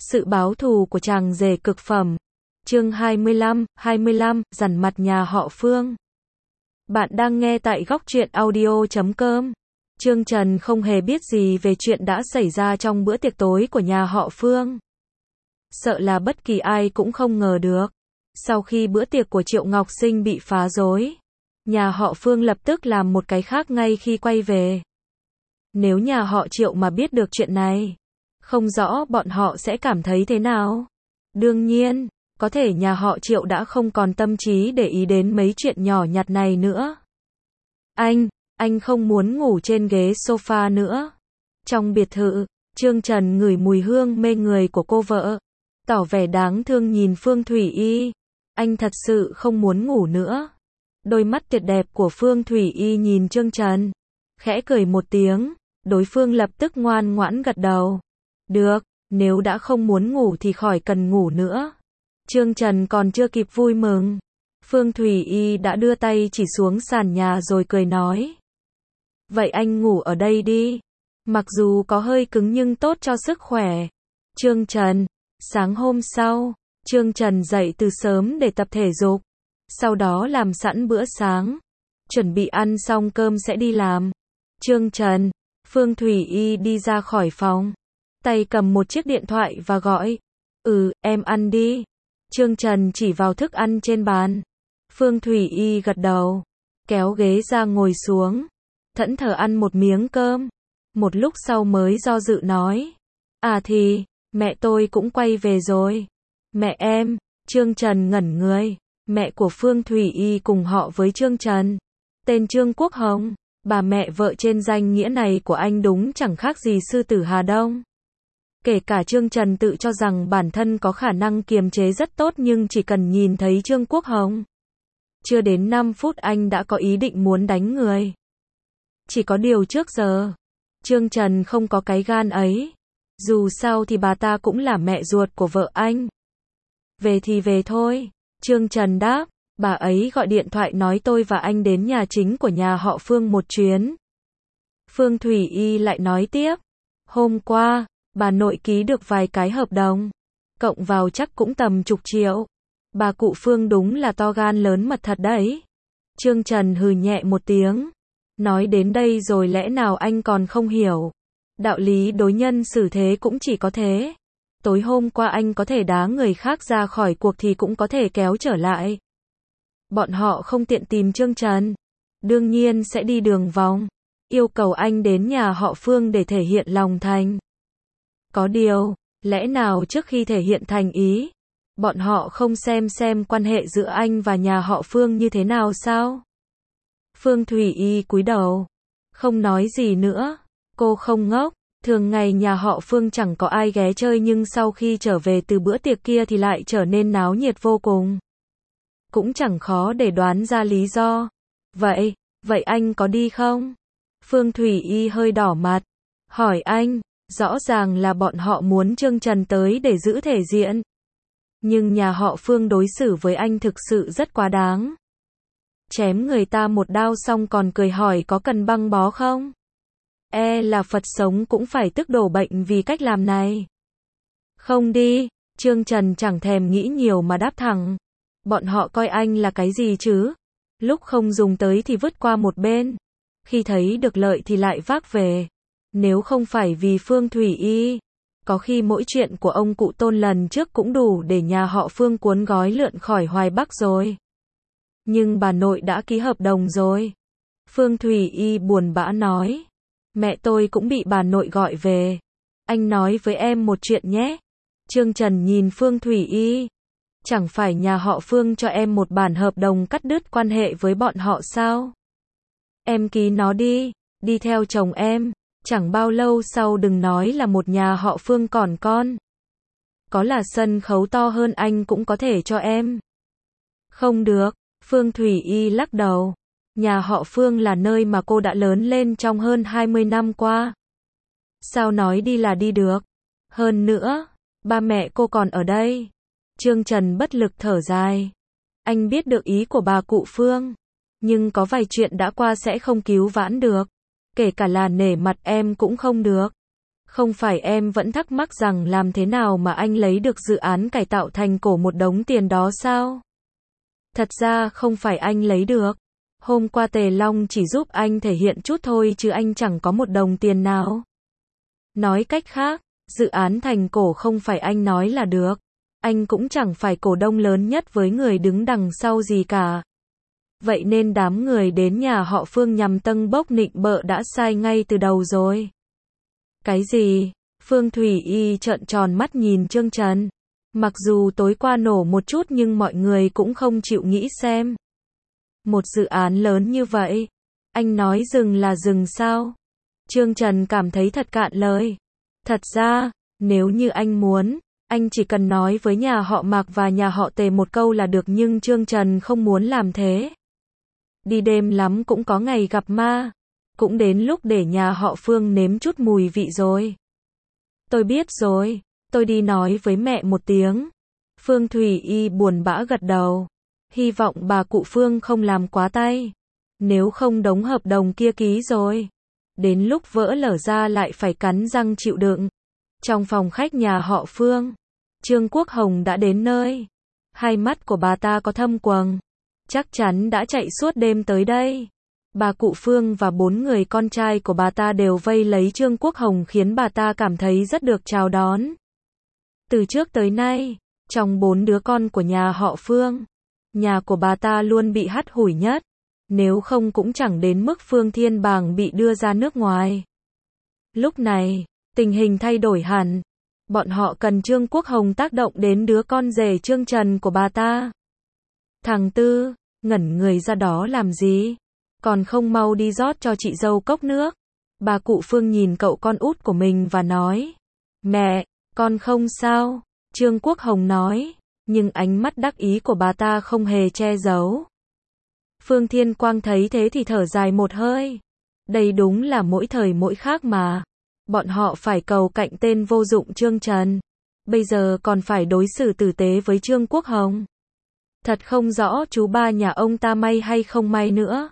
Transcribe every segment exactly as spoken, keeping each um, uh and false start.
Sự báo thù của chàng rể cực phẩm. Chương hai mươi lăm, hai mươi lăm, dằn mặt nhà họ Phương. Bạn đang nghe tại góc truyện audio chấm com. Trương Trần không hề biết gì về chuyện đã xảy ra trong bữa tiệc tối của nhà họ Phương. Sợ là bất kỳ ai cũng không ngờ được. Sau khi bữa tiệc của Triệu Ngọc Sinh bị phá rối, nhà họ Phương lập tức làm một cái khác ngay khi quay về. Nếu nhà họ Triệu mà biết được chuyện này, không rõ bọn họ sẽ cảm thấy thế nào. Đương nhiên, có thể nhà họ Triệu đã không còn tâm trí để ý đến mấy chuyện nhỏ nhặt này nữa. Anh, anh không muốn ngủ trên ghế sofa nữa. Trong biệt thự, Trương Trần ngửi mùi hương mê người của cô vợ, tỏ vẻ đáng thương nhìn Phương Thủy Y. Anh thật sự không muốn ngủ nữa. Đôi mắt tuyệt đẹp của Phương Thủy Y nhìn Trương Trần, khẽ cười một tiếng, đối phương lập tức ngoan ngoãn gật đầu. Được, nếu đã không muốn ngủ thì khỏi cần ngủ nữa. Trương Trần còn chưa kịp vui mừng, Phương Thủy Y đã đưa tay chỉ xuống sàn nhà rồi cười nói. Vậy anh ngủ ở đây đi. Mặc dù có hơi cứng nhưng tốt cho sức khỏe. Trương Trần. Sáng hôm sau, Trương Trần dậy từ sớm để tập thể dục. Sau đó làm sẵn bữa sáng. Chuẩn bị ăn xong cơm sẽ đi làm. Trương Trần. Phương Thủy Y đi ra khỏi phòng, tay cầm một chiếc điện thoại và gọi. Ừ, em ăn đi. Trương Trần chỉ vào thức ăn trên bàn. Phương Thủy Y gật đầu, kéo ghế ra ngồi xuống, thẫn thờ ăn một miếng cơm. Một lúc sau mới do dự nói. À thì, mẹ tôi cũng quay về rồi. Mẹ em? Trương Trần ngẩn người. Mẹ của Phương Thủy Y cùng họ với Trương Trần, tên Trương Quốc Hồng. Bà mẹ vợ trên danh nghĩa này của anh đúng chẳng khác gì sư tử Hà Đông. Kể cả Trương Trần tự cho rằng bản thân có khả năng kiềm chế rất tốt, nhưng chỉ cần nhìn thấy Trương Quốc Hồng, chưa đến năm phút anh đã có ý định muốn đánh người. Chỉ có điều trước giờ, Trương Trần không có cái gan ấy. Dù sao thì bà ta cũng là mẹ ruột của vợ anh. Về thì về thôi, Trương Trần đáp. Bà ấy gọi điện thoại nói tôi và anh đến nhà chính của nhà họ Phương một chuyến. Phương Thủy Y lại nói tiếp. Hôm qua, bà nội ký được vài cái hợp đồng, cộng vào chắc cũng tầm chục triệu. Bà cụ Phương đúng là to gan lớn mật thật đấy. Trương Trần hừ nhẹ một tiếng. Nói đến đây rồi lẽ nào anh còn không hiểu. Đạo lý đối nhân xử thế cũng chỉ có thế. Tối hôm qua anh có thể đá người khác ra khỏi cuộc thì cũng có thể kéo trở lại. Bọn họ không tiện tìm Trương Trần, đương nhiên sẽ đi đường vòng, yêu cầu anh đến nhà họ Phương để thể hiện lòng thành. Có điều, lẽ nào trước khi thể hiện thành ý, bọn họ không xem xem quan hệ giữa anh và nhà họ Phương như thế nào sao? Phương Thủy Y cúi đầu, không nói gì nữa. Cô không ngốc, thường ngày nhà họ Phương chẳng có ai ghé chơi, nhưng sau khi trở về từ bữa tiệc kia thì lại trở nên náo nhiệt vô cùng. Cũng chẳng khó để đoán ra lý do. Vậy, vậy anh có đi không? Phương Thủy Y hơi đỏ mặt, hỏi anh. Rõ ràng là bọn họ muốn Trương Trần tới để giữ thể diện. Nhưng nhà họ Phương đối xử với anh thực sự rất quá đáng. Chém người ta một đao xong còn cười hỏi có cần băng bó không? E là Phật sống cũng phải tức đổ bệnh vì cách làm này. Không đi, Trương Trần chẳng thèm nghĩ nhiều mà đáp thẳng. Bọn họ coi anh là cái gì chứ? Lúc không dùng tới thì vứt qua một bên, khi thấy được lợi thì lại vác về. Nếu không phải vì Phương Thủy Y, có khi mỗi chuyện của ông cụ Tôn lần trước cũng đủ để nhà họ Phương cuốn gói lượn khỏi Hoài Bắc rồi. Nhưng bà nội đã ký hợp đồng rồi. Phương Thủy Y buồn bã nói. Mẹ tôi cũng bị bà nội gọi về. Anh nói với em một chuyện nhé. Trương Trần nhìn Phương Thủy Y. Chẳng phải nhà họ Phương cho em một bản hợp đồng cắt đứt quan hệ với bọn họ sao? Em ký nó đi, đi theo chồng em. Chẳng bao lâu sau đừng nói là một nhà họ Phương còn con. Có là sân khấu to hơn anh cũng có thể cho em. Không được, Phương Thủy Y lắc đầu. Nhà họ Phương là nơi mà cô đã lớn lên trong hơn hai mươi năm qua. Sao nói đi là đi được? Hơn nữa, ba mẹ cô còn ở đây. Trương Trần bất lực thở dài. Anh biết được ý của bà cụ Phương, nhưng có vài chuyện đã qua sẽ không cứu vãn được. Kể cả là nể mặt em cũng không được. Không phải em vẫn thắc mắc rằng làm thế nào mà anh lấy được dự án cải tạo thành cổ một đống tiền đó sao? Thật ra không phải anh lấy được. Hôm qua Tề Long chỉ giúp anh thể hiện chút thôi chứ anh chẳng có một đồng tiền nào. Nói cách khác, dự án thành cổ không phải anh nói là được. Anh cũng chẳng phải cổ đông lớn nhất với người đứng đằng sau gì cả. Vậy nên đám người đến nhà họ Phương nhằm tâng bốc nịnh bợ đã sai ngay từ đầu rồi. Cái gì? Phương Thủy Y trợn tròn mắt nhìn Trương Trần. Mặc dù tối qua nổ một chút nhưng mọi người cũng không chịu nghĩ xem. Một dự án lớn như vậy, anh nói dừng là dừng sao? Trương Trần cảm thấy thật cạn lời. Thật ra, nếu như anh muốn, anh chỉ cần nói với nhà họ Mạc và nhà họ Tề một câu là được, nhưng Trương Trần không muốn làm thế. Đi đêm lắm cũng có ngày gặp ma. Cũng đến lúc để nhà họ Phương nếm chút mùi vị rồi. Tôi biết rồi, tôi đi nói với mẹ một tiếng. Phương Thủy Y buồn bã gật đầu. Hy vọng bà cụ Phương không làm quá tay. Nếu không đống hợp đồng kia ký rồi. Đến lúc vỡ lở ra lại phải cắn răng chịu đựng. Trong phòng khách nhà họ Phương, Trương Quốc Hồng đã đến nơi. Hai mắt của bà ta có thâm quầng. Chắc chắn đã chạy suốt đêm tới đây. Bà cụ Phương và bốn người con trai của bà ta đều vây lấy Trương Quốc Hồng khiến bà ta cảm thấy rất được chào đón. Từ trước tới nay, trong bốn đứa con của nhà họ Phương, nhà của bà ta luôn bị hắt hủi nhất. Nếu không cũng chẳng đến mức Phương Thiên Bàng bị đưa ra nước ngoài. Lúc này, tình hình thay đổi hẳn. Bọn họ cần Trương Quốc Hồng tác động đến đứa con rể Trương Trần của bà ta. Thằng Tư, ngẩn người ra đó làm gì? Còn không mau đi rót cho chị dâu cốc nước. Bà cụ Phương nhìn cậu con út của mình và nói. Mẹ, con không sao. Trương Quốc Hồng nói. Nhưng ánh mắt đắc ý của bà ta không hề che giấu. Phương Thiên Quang thấy thế thì thở dài một hơi. Đây đúng là mỗi thời mỗi khác mà. Bọn họ phải cầu cạnh tên vô dụng Trương Trần. Bây giờ còn phải đối xử tử tế với Trương Quốc Hồng. Thật không rõ chú ba nhà ông ta may hay không may nữa.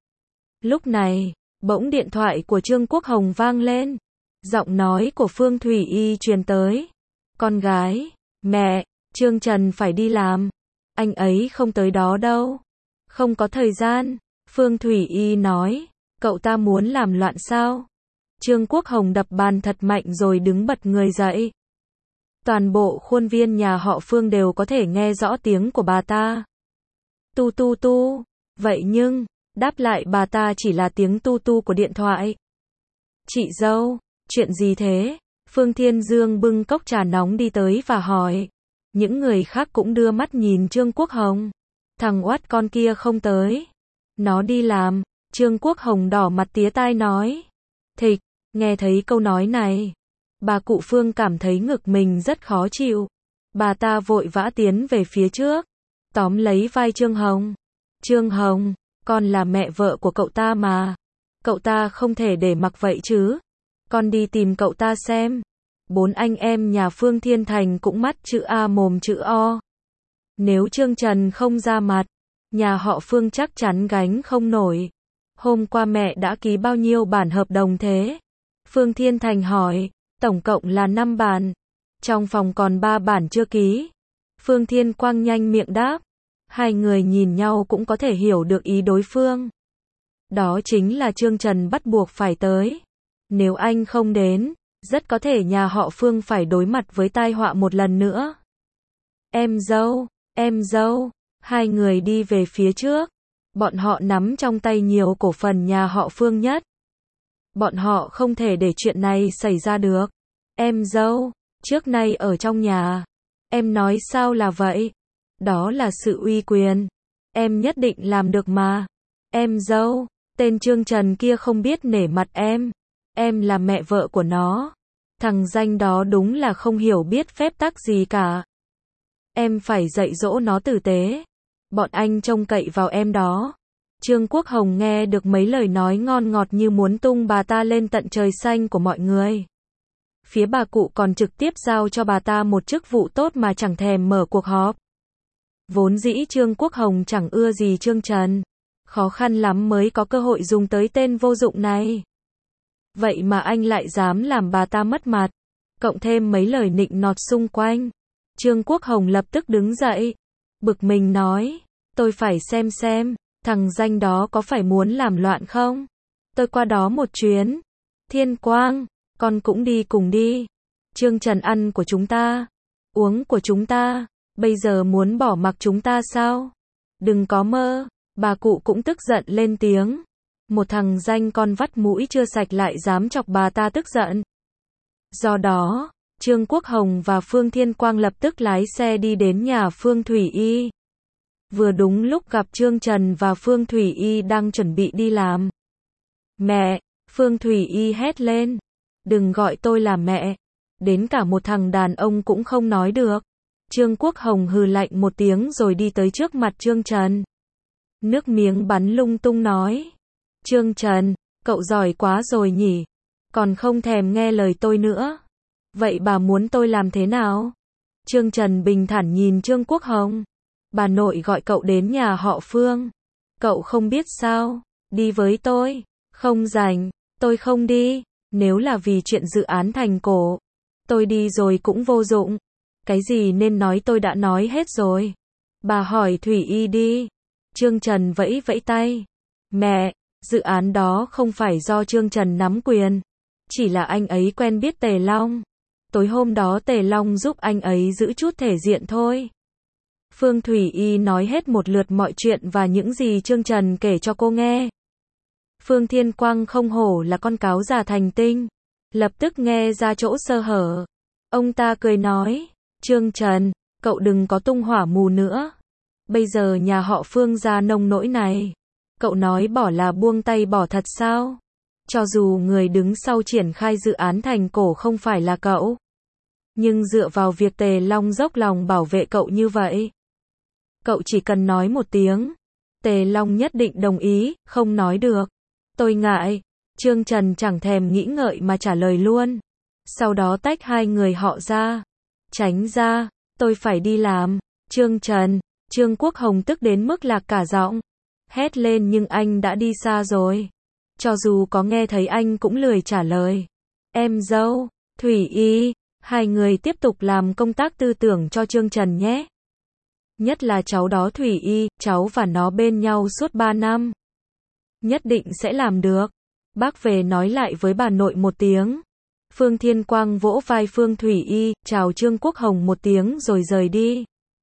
Lúc này, bỗng điện thoại của Trương Quốc Hồng vang lên. Giọng nói của Phương Thủy Y truyền tới. Con gái, mẹ, Trương Trần phải đi làm. Anh ấy không tới đó đâu. Không có thời gian. Phương Thủy Y nói. Cậu ta muốn làm loạn sao? Trương Quốc Hồng đập bàn thật mạnh rồi đứng bật người dậy. Toàn bộ khuôn viên nhà họ Phương đều có thể nghe rõ tiếng của bà ta. Tu tu tu. Vậy nhưng, đáp lại bà ta chỉ là tiếng tu tu của điện thoại. Chị dâu, chuyện gì thế? Phương Thiên Dương bưng cốc trà nóng đi tới và hỏi. Những người khác cũng đưa mắt nhìn Trương Quốc Hồng. Thằng oát con kia không tới. Nó đi làm. Trương Quốc Hồng đỏ mặt tía tai nói. Thịch, nghe thấy câu nói này. Bà cụ Phương cảm thấy ngực mình rất khó chịu. Bà ta vội vã tiến về phía trước. Tóm lấy vai Trương Hồng. Trương Hồng, con là mẹ vợ của cậu ta mà. Cậu ta không thể để mặc vậy chứ. Con đi tìm cậu ta xem. Bốn anh em nhà Phương Thiên Thành cũng mắt chữ A mồm chữ O. Nếu Trương Trần không ra mặt, nhà họ Phương chắc chắn gánh không nổi. Hôm qua mẹ đã ký bao nhiêu bản hợp đồng thế? Phương Thiên Thành hỏi. Tổng cộng là năm bản. Trong phòng còn ba bản chưa ký. Phương Thiên Quang nhanh miệng đáp. Hai người nhìn nhau cũng có thể hiểu được ý đối phương. Đó chính là Trương Trần bắt buộc phải tới. Nếu anh không đến, rất có thể nhà họ Phương phải đối mặt với tai họa một lần nữa. Em dâu, em dâu. Hai người đi về phía trước. Bọn họ nắm trong tay nhiều cổ phần nhà họ Phương nhất. Bọn họ không thể để chuyện này xảy ra được. Em dâu, trước nay ở trong nhà. Em nói sao là vậy? Đó là sự uy quyền. Em nhất định làm được mà. Em dâu, tên Trương Trần kia không biết nể mặt em. Em là mẹ vợ của nó. Thằng danh đó đúng là không hiểu biết phép tắc gì cả. Em phải dạy dỗ nó tử tế. Bọn anh trông cậy vào em đó. Trương Quốc Hồng nghe được mấy lời nói ngon ngọt như muốn tung bà ta lên tận trời xanh của mọi người. Phía bà cụ còn trực tiếp giao cho bà ta một chức vụ tốt mà chẳng thèm mở cuộc họp. Vốn dĩ Trương Quốc Hồng chẳng ưa gì Trương Trần. Khó khăn lắm mới có cơ hội dùng tới tên vô dụng này. Vậy mà anh lại dám làm bà ta mất mặt. Cộng thêm mấy lời nịnh nọt xung quanh. Trương Quốc Hồng lập tức đứng dậy. Bực mình nói. Tôi phải xem xem, thằng danh đó có phải muốn làm loạn không? Tôi qua đó một chuyến. Thiên Quang, con cũng đi cùng đi. Trương Trần ăn của chúng ta, uống của chúng ta, bây giờ muốn bỏ mặc chúng ta sao? Đừng có mơ. Bà cụ cũng tức giận lên tiếng. Một thằng danh con vắt mũi chưa sạch lại dám chọc bà ta tức giận. Do đó, Trương Quốc Hồng và Phương Thiên Quang lập tức lái xe đi đến nhà Phương Thủy Y. Vừa đúng lúc gặp Trương Trần và Phương Thủy Y đang chuẩn bị đi làm. Mẹ! Phương Thủy Y hét lên. Đừng gọi tôi là mẹ. Đến cả một thằng đàn ông cũng không nói được. Trương Quốc Hồng hừ lạnh một tiếng rồi đi tới trước mặt Trương Trần. Nước miếng bắn lung tung nói. Trương Trần, cậu giỏi quá rồi nhỉ. Còn không thèm nghe lời tôi nữa. Vậy bà muốn tôi làm thế nào? Trương Trần bình thản nhìn Trương Quốc Hồng. Bà nội gọi cậu đến nhà họ Phương. Cậu không biết sao? Đi với tôi. Không rảnh. Tôi không đi. Nếu là vì chuyện dự án thành cổ, tôi đi rồi cũng vô dụng. Cái gì nên nói tôi đã nói hết rồi. Bà hỏi Thủy Y đi. Trương Trần vẫy vẫy tay. Mẹ, dự án đó không phải do Trương Trần nắm quyền. Chỉ là anh ấy quen biết Tề Long. Tối hôm đó Tề Long giúp anh ấy giữ chút thể diện thôi. Phương Thủy Y nói hết một lượt mọi chuyện và những gì Trương Trần kể cho cô nghe. Phương Thiên Quang không hổ là con cáo già thành tinh. Lập tức nghe ra chỗ sơ hở. Ông ta cười nói. Trương Trần, cậu đừng có tung hỏa mù nữa. Bây giờ nhà họ Phương ra nông nỗi này. Cậu nói bỏ là buông tay bỏ thật sao? Cho dù người đứng sau triển khai dự án thành cổ không phải là cậu. Nhưng dựa vào việc Tề Long dốc lòng bảo vệ cậu như vậy. Cậu chỉ cần nói một tiếng. Tề Long nhất định đồng ý, không nói được. Tôi ngại. Trương Trần chẳng thèm nghĩ ngợi mà trả lời luôn. Sau đó tách hai người họ ra. Tránh ra, tôi phải đi làm. Trương Trần, Trương Quốc Hồng tức đến mức lạc cả giọng. Hét lên nhưng anh đã đi xa rồi. Cho dù có nghe thấy anh cũng lười trả lời. Em dâu, Thủy Y, hai người tiếp tục làm công tác tư tưởng cho Trương Trần nhé. Nhất là cháu đó Thủy Y, cháu và nó bên nhau suốt ba năm. Nhất định sẽ làm được. Bác về nói lại với bà nội một tiếng. Phương Thiên Quang vỗ vai Phương Thủy Y, chào Trương Quốc Hồng một tiếng rồi rời đi.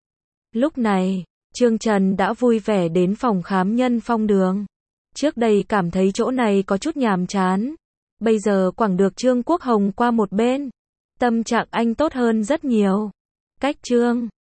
Lúc này, Trương Trần đã vui vẻ đến phòng khám Nhân Phong Đường. Trước đây cảm thấy chỗ này có chút nhàm chán. Bây giờ quẳng được Trương Quốc Hồng qua một bên. Tâm trạng anh tốt hơn rất nhiều. Cách Trương